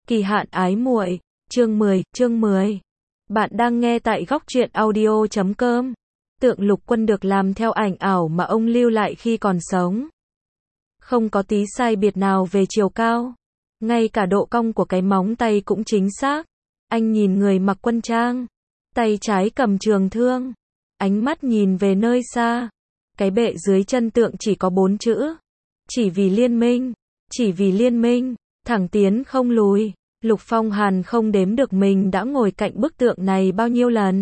Kỳ hạn ái muội, chương 10. Bạn đang nghe tại góc truyện audio.com. Tượng Lục Quân được làm theo ảnh ảo mà ông lưu lại khi còn sống. Không có tí sai biệt nào về chiều cao. Ngay cả độ cong của cái móng tay cũng chính xác. Anh nhìn người mặc quân trang. Tay trái cầm trường thương. Ánh mắt nhìn về nơi xa. Cái bệ dưới chân tượng chỉ có 4 chữ. Chỉ vì liên minh. Chỉ vì liên minh. Thẳng tiến không lùi. Lục Phong Hàn không đếm được mình đã ngồi cạnh bức tượng này bao nhiêu lần.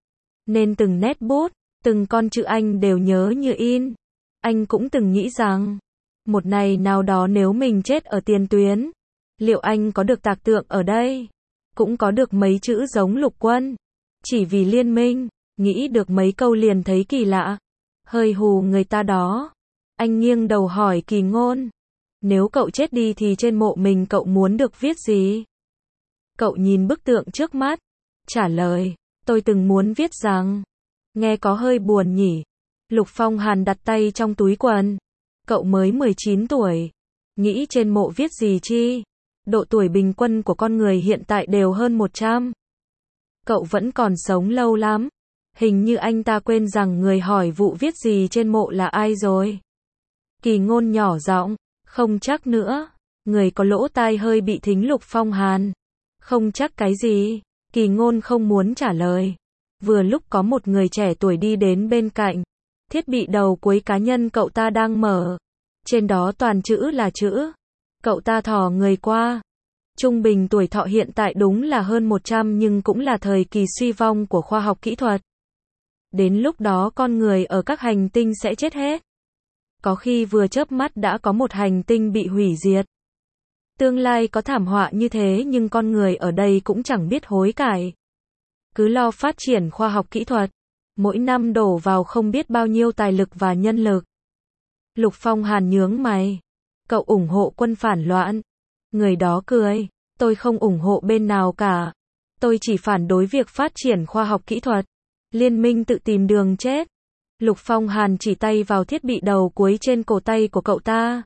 Nên từng nét bút, từng con chữ anh đều nhớ như in. Anh cũng từng nghĩ rằng, một ngày nào đó nếu mình chết ở tiền tuyến, liệu anh có được tạc tượng ở đây? Cũng có được mấy chữ giống Lục Quân. Chỉ vì liên minh, nghĩ được mấy câu liền thấy kỳ lạ. Hơi hù người ta đó. Anh nghiêng đầu hỏi Kỳ Ngôn. Nếu cậu chết đi thì trên mộ mình cậu muốn được viết gì? Cậu nhìn bức tượng trước mắt. Trả lời, tôi từng muốn viết rằng. Nghe có hơi buồn nhỉ. Lục Phong Hàn đặt tay trong túi quần. Cậu mới 19 tuổi. Nghĩ trên mộ viết gì chi? Độ tuổi bình quân của con người hiện tại đều hơn 100. Cậu vẫn còn sống lâu lắm. Hình như anh ta quên rằng người hỏi vụ viết gì trên mộ là ai rồi. Kỳ Ngôn nhỏ giọng. Không chắc nữa. Người có lỗ tai hơi bị thính Lục Phong Hàn. Không chắc cái gì? Kỳ Ngôn không muốn trả lời. Vừa lúc có một người trẻ tuổi đi đến bên cạnh. Thiết bị đầu cuối cá nhân cậu ta đang mở. Trên đó toàn chữ là chữ. Cậu ta thò người qua. Trung bình tuổi thọ hiện tại đúng là hơn 100 nhưng cũng là thời kỳ suy vong của khoa học kỹ thuật. Đến lúc đó con người ở các hành tinh sẽ chết hết. Có khi vừa chớp mắt đã có một hành tinh bị hủy diệt. Tương lai có thảm họa như thế nhưng con người ở đây cũng chẳng biết hối cải. Cứ lo phát triển khoa học kỹ thuật. Mỗi năm đổ vào không biết bao nhiêu tài lực và nhân lực. Lục Phong Hàn nhướng mày. Cậu ủng hộ quân phản loạn. Người đó cười. Tôi không ủng hộ bên nào cả. Tôi chỉ phản đối việc phát triển khoa học kỹ thuật. Liên minh tự tìm đường chết. Lục Phong Hàn chỉ tay vào thiết bị đầu cuối trên cổ tay của cậu ta.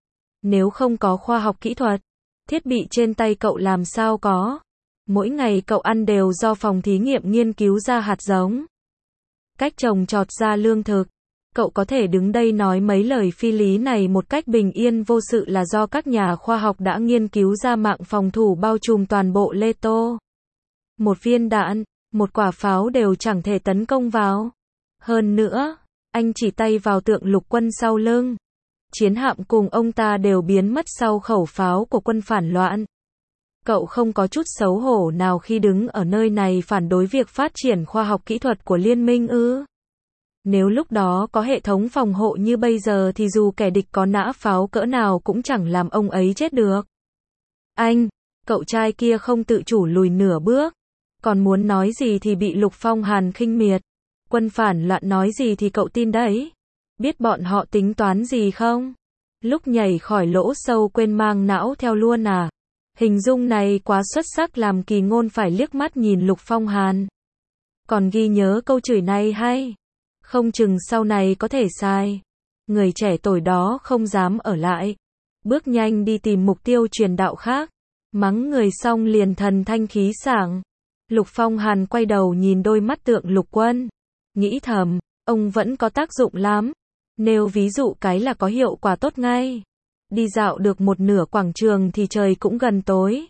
Nếu không có khoa học kỹ thuật, thiết bị trên tay cậu làm sao có? Mỗi ngày cậu ăn đều do phòng thí nghiệm nghiên cứu ra hạt giống. Cách trồng trọt ra lương thực. Cậu có thể đứng đây nói mấy lời phi lý này một cách bình yên vô sự là do các nhà khoa học đã nghiên cứu ra mạng phòng thủ bao trùm toàn bộ Lê Tô. Một viên đạn, một quả pháo đều chẳng thể tấn công vào. Hơn nữa, anh chỉ tay vào tượng Lục Quân sau lưng. Chiến hạm cùng ông ta đều biến mất sau khẩu pháo của quân phản loạn. Cậu không có chút xấu hổ nào khi đứng ở nơi này phản đối việc phát triển khoa học kỹ thuật của liên minh ư? Nếu lúc đó có hệ thống phòng hộ như bây giờ thì dù kẻ địch có nã pháo cỡ nào cũng chẳng làm ông ấy chết được. Anh, cậu trai kia không tự chủ lùi nửa bước. Còn muốn nói gì thì bị Lục Phong Hàn khinh miệt. Quân phản loạn nói gì thì cậu tin đấy. Biết bọn họ tính toán gì không? Lúc nhảy khỏi lỗ sâu quên mang não theo luôn à? Hình dung này quá xuất sắc làm Kỳ Ngôn phải liếc mắt nhìn Lục Phong Hàn. Còn ghi nhớ câu chửi này hay? Không chừng sau này có thể sai. Người trẻ tuổi đó không dám ở lại. Bước nhanh đi tìm mục tiêu truyền đạo khác. Mắng người xong liền thần thanh khí sảng. Lục Phong Hàn quay đầu nhìn đôi mắt tượng Lục Quân. Nghĩ thầm, ông vẫn có tác dụng lắm. Nếu ví dụ cái là có hiệu quả tốt ngay. Đi dạo được một nửa quảng trường thì trời cũng gần tối.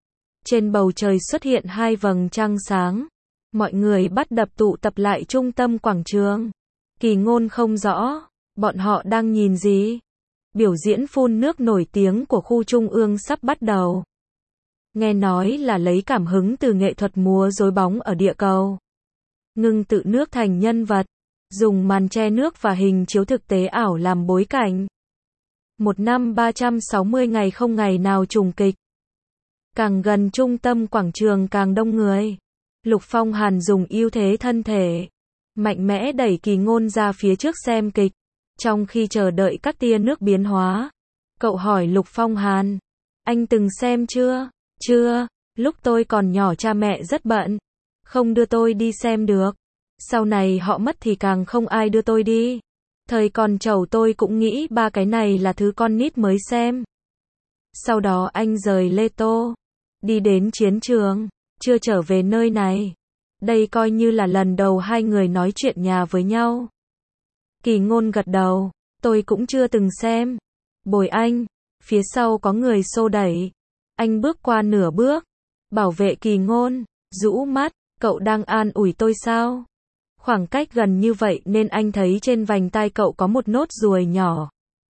Trên bầu trời xuất hiện 2 vầng trăng sáng. Mọi người bắt đầu tụ tập lại trung tâm quảng trường. Kỳ Ngôn không rõ, bọn họ đang nhìn gì? Biểu diễn phun nước nổi tiếng của khu trung ương sắp bắt đầu. Nghe nói là lấy cảm hứng từ nghệ thuật múa rối bóng ở địa cầu. Ngưng tự nước thành nhân vật. Dùng màn che nước và hình chiếu thực tế ảo làm bối cảnh. Một năm 360 ngày không ngày nào trùng kịch. Càng gần trung tâm quảng trường càng đông người. Lục Phong Hàn dùng ưu thế thân thể. Mạnh mẽ đẩy Kỳ Ngôn ra phía trước xem kịch. Trong khi chờ đợi các tia nước biến hóa. Cậu hỏi Lục Phong Hàn. Anh từng xem chưa? Chưa, lúc tôi còn nhỏ cha mẹ rất bận. Không đưa tôi đi xem được. Sau này họ mất thì càng không ai đưa tôi đi. Thời còn trẩu tôi cũng nghĩ 3 cái này là thứ con nít mới xem. Sau đó anh rời Lê Tô. đi đến chiến trường, chưa trở về nơi này. Đây coi như là lần đầu hai người nói chuyện nhà với nhau. Kỳ Ngôn gật đầu, tôi cũng chưa từng xem. Bồi anh, phía sau có người xô đẩy. Anh bước qua nửa bước, bảo vệ Kỳ Ngôn, rũ mắt, cậu đang an ủi tôi sao? Khoảng cách gần như vậy nên anh thấy trên vành tai cậu có một nốt ruồi nhỏ.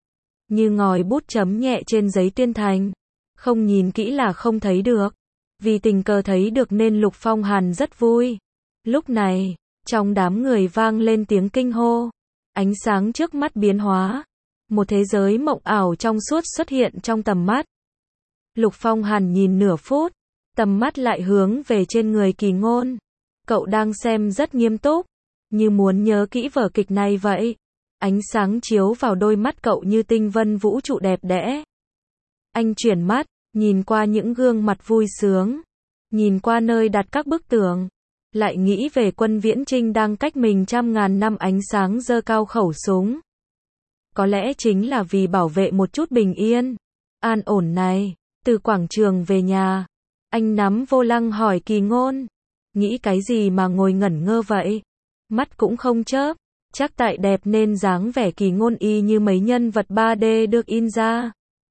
Như ngòi bút chấm nhẹ trên giấy tuyên thành. Không nhìn kỹ là không thấy được. Vì tình cờ thấy được nên Lục Phong Hàn rất vui. Lúc này, trong đám người vang lên tiếng kinh hô. Ánh sáng trước mắt biến hóa. Một thế giới mộng ảo trong suốt xuất hiện trong tầm mắt. Lục Phong Hàn nhìn nửa phút, tầm mắt lại hướng về trên người Kỳ Ngôn. Cậu đang xem rất nghiêm túc, như muốn nhớ kỹ vở kịch này vậy. Ánh sáng chiếu vào đôi mắt cậu như tinh vân vũ trụ đẹp đẽ. Anh chuyển mắt, nhìn qua những gương mặt vui sướng, nhìn qua nơi đặt các bức tường, lại nghĩ về Quân Viễn Trinh đang cách mình trăm ngàn năm ánh sáng giơ cao khẩu súng. Có lẽ chính là vì bảo vệ một chút bình yên, an ổn này. Từ quảng trường về nhà, anh nắm vô lăng hỏi Kỳ Ngôn, nghĩ cái gì mà ngồi ngẩn ngơ vậy? Mắt cũng không chớp, chắc tại đẹp nên dáng vẻ Kỳ Ngôn y như mấy nhân vật 3D được in ra.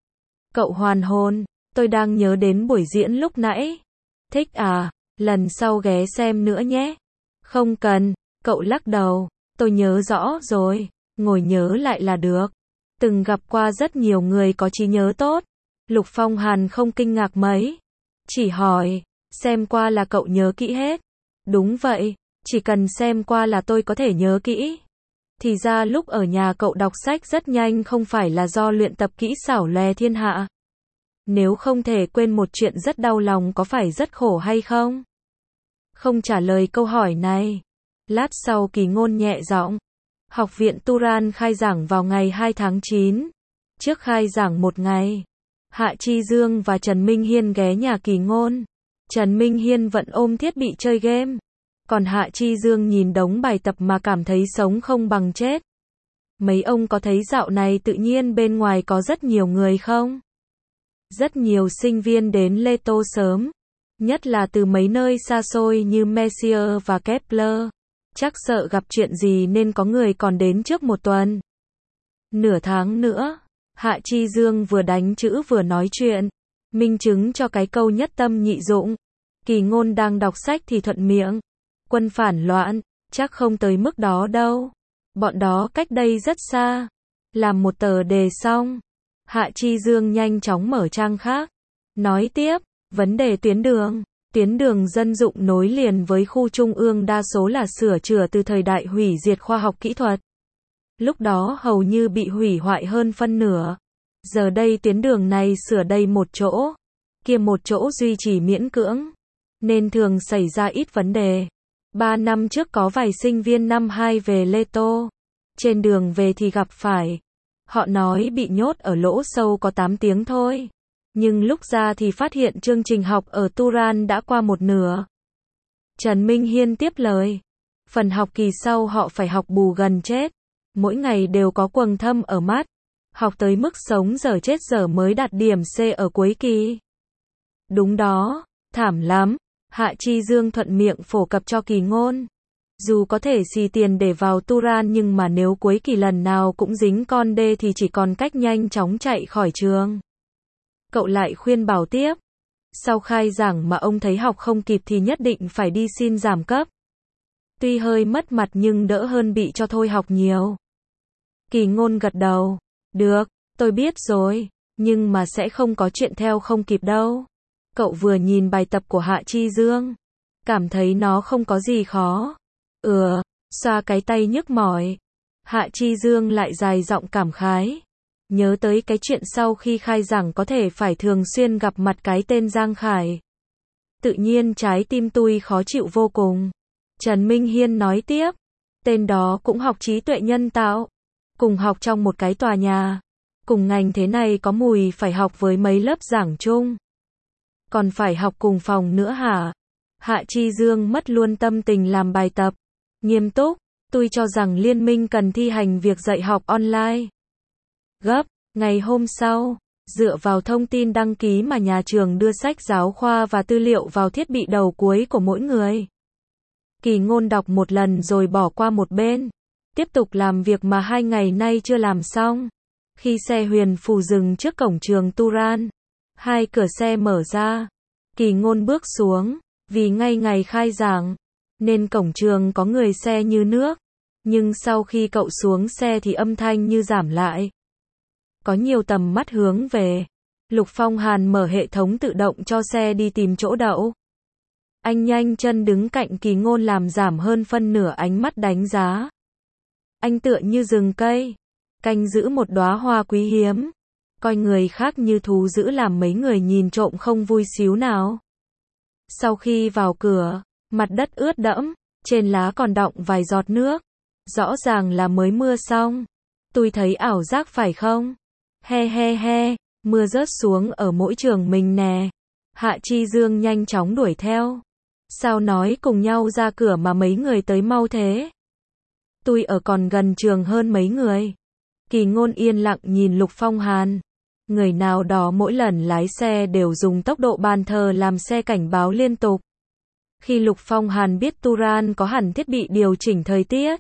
Cậu hoàn hồn, tôi đang nhớ đến buổi diễn lúc nãy. Thích à, lần sau ghé xem nữa nhé. Không cần, cậu lắc đầu, tôi nhớ rõ rồi, ngồi nhớ lại là được. Từng gặp qua rất nhiều người có trí nhớ tốt. Lục Phong Hàn không kinh ngạc mấy, chỉ hỏi, xem qua là cậu nhớ kỹ hết. Đúng vậy, chỉ cần xem qua là tôi có thể nhớ kỹ. Thì ra lúc ở nhà cậu đọc sách rất nhanh không phải là do luyện tập kỹ xảo lè thiên hạ. Nếu không thể quên một chuyện rất đau lòng có phải rất khổ hay không? Không trả lời câu hỏi này. Lát sau Kỳ Ngôn nhẹ giọng. Học viện Turan khai giảng vào ngày 2 tháng 9. Trước khai giảng một ngày, Hạ Chi Dương và Trần Minh Hiên ghé nhà Kỳ Ngôn. Trần Minh Hiên vẫn ôm thiết bị chơi game. Còn Hạ Chi Dương nhìn đống bài tập mà cảm thấy sống không bằng chết. Mấy ông có thấy dạo này tự nhiên bên ngoài có rất nhiều người không? Rất nhiều sinh viên đến Lê Tô sớm. Nhất là từ mấy nơi xa xôi như Messier và Kepler. Chắc sợ gặp chuyện gì nên có người còn đến trước một tuần. Nửa tháng nữa. Hạ Chi Dương vừa đánh chữ vừa nói chuyện, minh chứng cho cái câu nhất tâm nhị dụng. Kỳ Ngôn đang đọc sách thì thuận miệng. Quân phản loạn, chắc không tới mức đó đâu. Bọn đó cách đây rất xa. Làm một tờ đề xong, Hạ Chi Dương nhanh chóng mở trang khác. Nói tiếp, vấn đề tuyến đường dân dụng nối liền với khu trung ương đa số là sửa chữa từ thời đại hủy diệt khoa học kỹ thuật. Lúc đó hầu như bị hủy hoại hơn phân nửa. Giờ đây tuyến đường này sửa đây một chỗ, kia một chỗ duy trì miễn cưỡng, nên thường xảy ra ít vấn đề. 3 năm trước có vài sinh viên năm 2 về Lê Tô. Trên đường về thì gặp phải. Họ nói bị nhốt ở lỗ sâu có 8 tiếng thôi. Nhưng lúc ra thì phát hiện chương trình học ở Turan đã qua một nửa. Trần Minh Hiên tiếp lời. Phần học kỳ sau họ phải học bù gần chết. Mỗi ngày đều có quầng thâm ở mắt. Học tới mức sống dở chết dở mới đạt điểm C ở cuối kỳ. Đúng đó, thảm lắm. Hạ Chi Dương thuận miệng phổ cập cho Kỳ Ngôn. Dù có thể xì tiền để vào Turan nhưng mà nếu cuối kỳ lần nào cũng dính con đê thì chỉ còn cách nhanh chóng chạy khỏi trường. Cậu lại khuyên bảo tiếp. Sau khai giảng mà ông thấy học không kịp thì nhất định phải đi xin giảm cấp. Tuy hơi mất mặt nhưng đỡ hơn bị cho thôi học nhiều. Kỳ Ngôn gật đầu. Được, tôi biết rồi, nhưng mà sẽ không có chuyện theo không kịp đâu. Cậu vừa nhìn bài tập của Hạ Chi Dương, cảm thấy nó không có gì khó. Xoa cái tay nhức mỏi. Hạ Chi Dương lại dài giọng cảm khái. Nhớ tới cái chuyện sau khi khai giảng có thể phải thường xuyên gặp mặt cái tên Giang Khải. Tự nhiên trái tim tôi khó chịu vô cùng. Trần Minh Hiên nói tiếp. Tên đó cũng học trí tuệ nhân tạo. Cùng học trong một cái tòa nhà. Cùng ngành thế này có mùi phải học với mấy lớp giảng chung. Còn phải học cùng phòng nữa hả? Hạ Chi Dương mất luôn tâm tình làm bài tập. Nghiêm túc, tôi cho rằng liên minh cần thi hành việc dạy học online. Gấp, ngày hôm sau, Dựa vào thông tin đăng ký mà nhà trường đưa sách giáo khoa và tư liệu vào thiết bị đầu cuối của mỗi người. Kỳ Ngôn đọc một lần rồi bỏ qua một bên. Tiếp tục làm việc mà 2 ngày nay chưa làm xong. Khi xe huyền phù dừng trước cổng trường Turan, 2 cửa xe mở ra. Kỳ Ngôn bước xuống. Vì ngay ngày khai giảng, nên cổng trường có người xe như nước. Nhưng sau khi cậu xuống xe thì âm thanh như giảm lại. Có nhiều tầm mắt hướng về. Lục Phong Hàn mở hệ thống tự động cho xe đi tìm chỗ đậu. Anh nhanh chân đứng cạnh Kỳ Ngôn làm giảm hơn phân nửa ánh mắt đánh giá. Anh tựa như rừng cây, canh giữ một đóa hoa quý hiếm. Coi người khác như thú dữ làm mấy người nhìn trộm không vui xíu nào. Sau khi vào cửa, mặt đất ướt đẫm, trên lá còn đọng vài giọt nước. Rõ ràng là mới mưa xong. Tôi thấy ảo giác phải không? He he he, mưa rớt xuống ở mỗi trường mình nè. Hạ Chi Dương nhanh chóng đuổi theo. Sao nói cùng nhau ra cửa mà mấy người tới mau thế? Tôi ở còn gần trường hơn mấy người. Kỳ Ngôn yên lặng nhìn Lục Phong Hàn. Người nào đó mỗi lần lái xe đều dùng tốc độ bàn thờ làm xe cảnh báo liên tục. Khi Lục Phong Hàn biết Turan có hẳn thiết bị điều chỉnh thời tiết.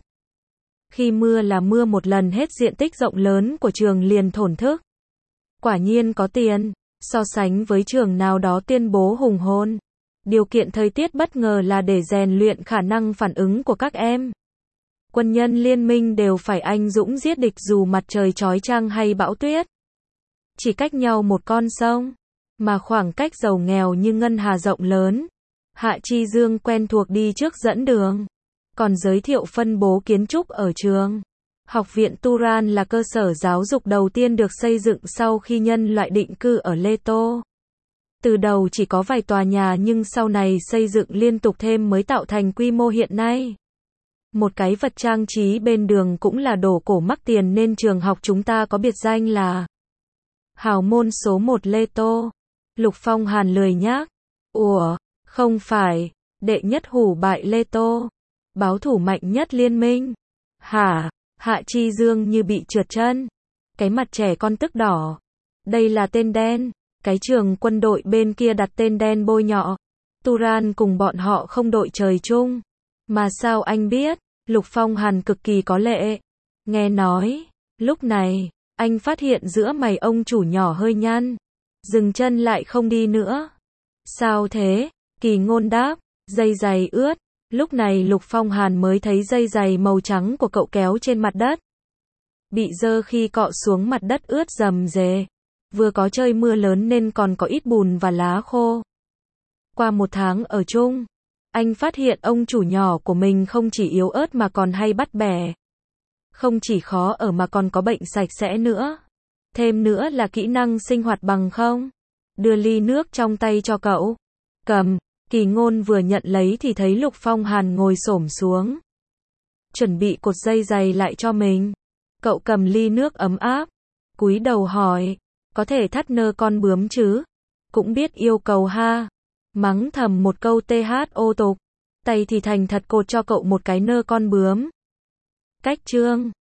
Khi mưa là mưa một lần hết diện tích rộng lớn của trường liền thổn thức. Quả nhiên có tiền, so sánh với trường nào đó tuyên bố hùng hồn. Điều kiện thời tiết bất ngờ là để rèn luyện khả năng phản ứng của các em. Quân nhân liên minh đều phải anh dũng giết địch dù mặt trời chói chang hay bão tuyết. Chỉ cách nhau một con sông, mà khoảng cách giàu nghèo như ngân hà rộng lớn. Hạ Chi Dương quen thuộc đi trước dẫn đường, còn giới thiệu phân bố kiến trúc ở trường. Học viện Turan là cơ sở giáo dục đầu tiên được xây dựng sau khi nhân loại định cư ở Leto. Từ đầu chỉ có vài tòa nhà nhưng sau này xây dựng liên tục thêm mới tạo thành quy mô hiện nay. Một cái vật trang trí bên đường cũng là đồ cổ mắc tiền nên trường học chúng ta có biệt danh là Hào môn số 1 Leto. Lục Phong Hàn lười nhác. Ủa, không phải, đệ nhất hủ bại Leto. Báo thủ mạnh nhất liên minh. Hả? Hạ Chi Dương như bị trượt chân. Cái mặt trẻ con tức đỏ. Đây là tên đen. Cái trường quân đội bên kia đặt tên đen bôi nhọ. Turan cùng bọn họ không đội trời chung. Mà sao anh biết? Lục Phong Hàn cực kỳ có lệ. Nghe nói, lúc này, anh phát hiện giữa mày ông chủ nhỏ hơi nhăn. Dừng chân lại không đi nữa. Sao thế? Kỳ Ngôn đáp, dây giày ướt. Lúc này Lục Phong Hàn mới thấy dây giày màu trắng của cậu kéo trên mặt đất. Bị dơ khi cọ xuống mặt đất ướt rầm rề. Vừa có trời mưa lớn nên còn có ít bùn và lá khô. Qua 1 tháng ở chung, anh phát hiện ông chủ nhỏ của mình không chỉ yếu ớt mà còn hay bắt bẻ. Không chỉ khó ở mà còn có bệnh sạch sẽ nữa. Thêm nữa là kỹ năng sinh hoạt bằng không. Đưa ly nước trong tay cho cậu. Cầm. Kỳ Ngôn vừa nhận lấy thì thấy Lục Phong Hàn ngồi xổm xuống. Chuẩn bị cột dây giày lại cho mình. Cậu cầm ly nước ấm áp. Cúi đầu hỏi. Có thể thắt nơ con bướm chứ? Cũng biết yêu cầu ha. Mắng thầm một câu THO tục. Tay thì thành thật cột cho cậu một cái nơ con bướm. Cách chương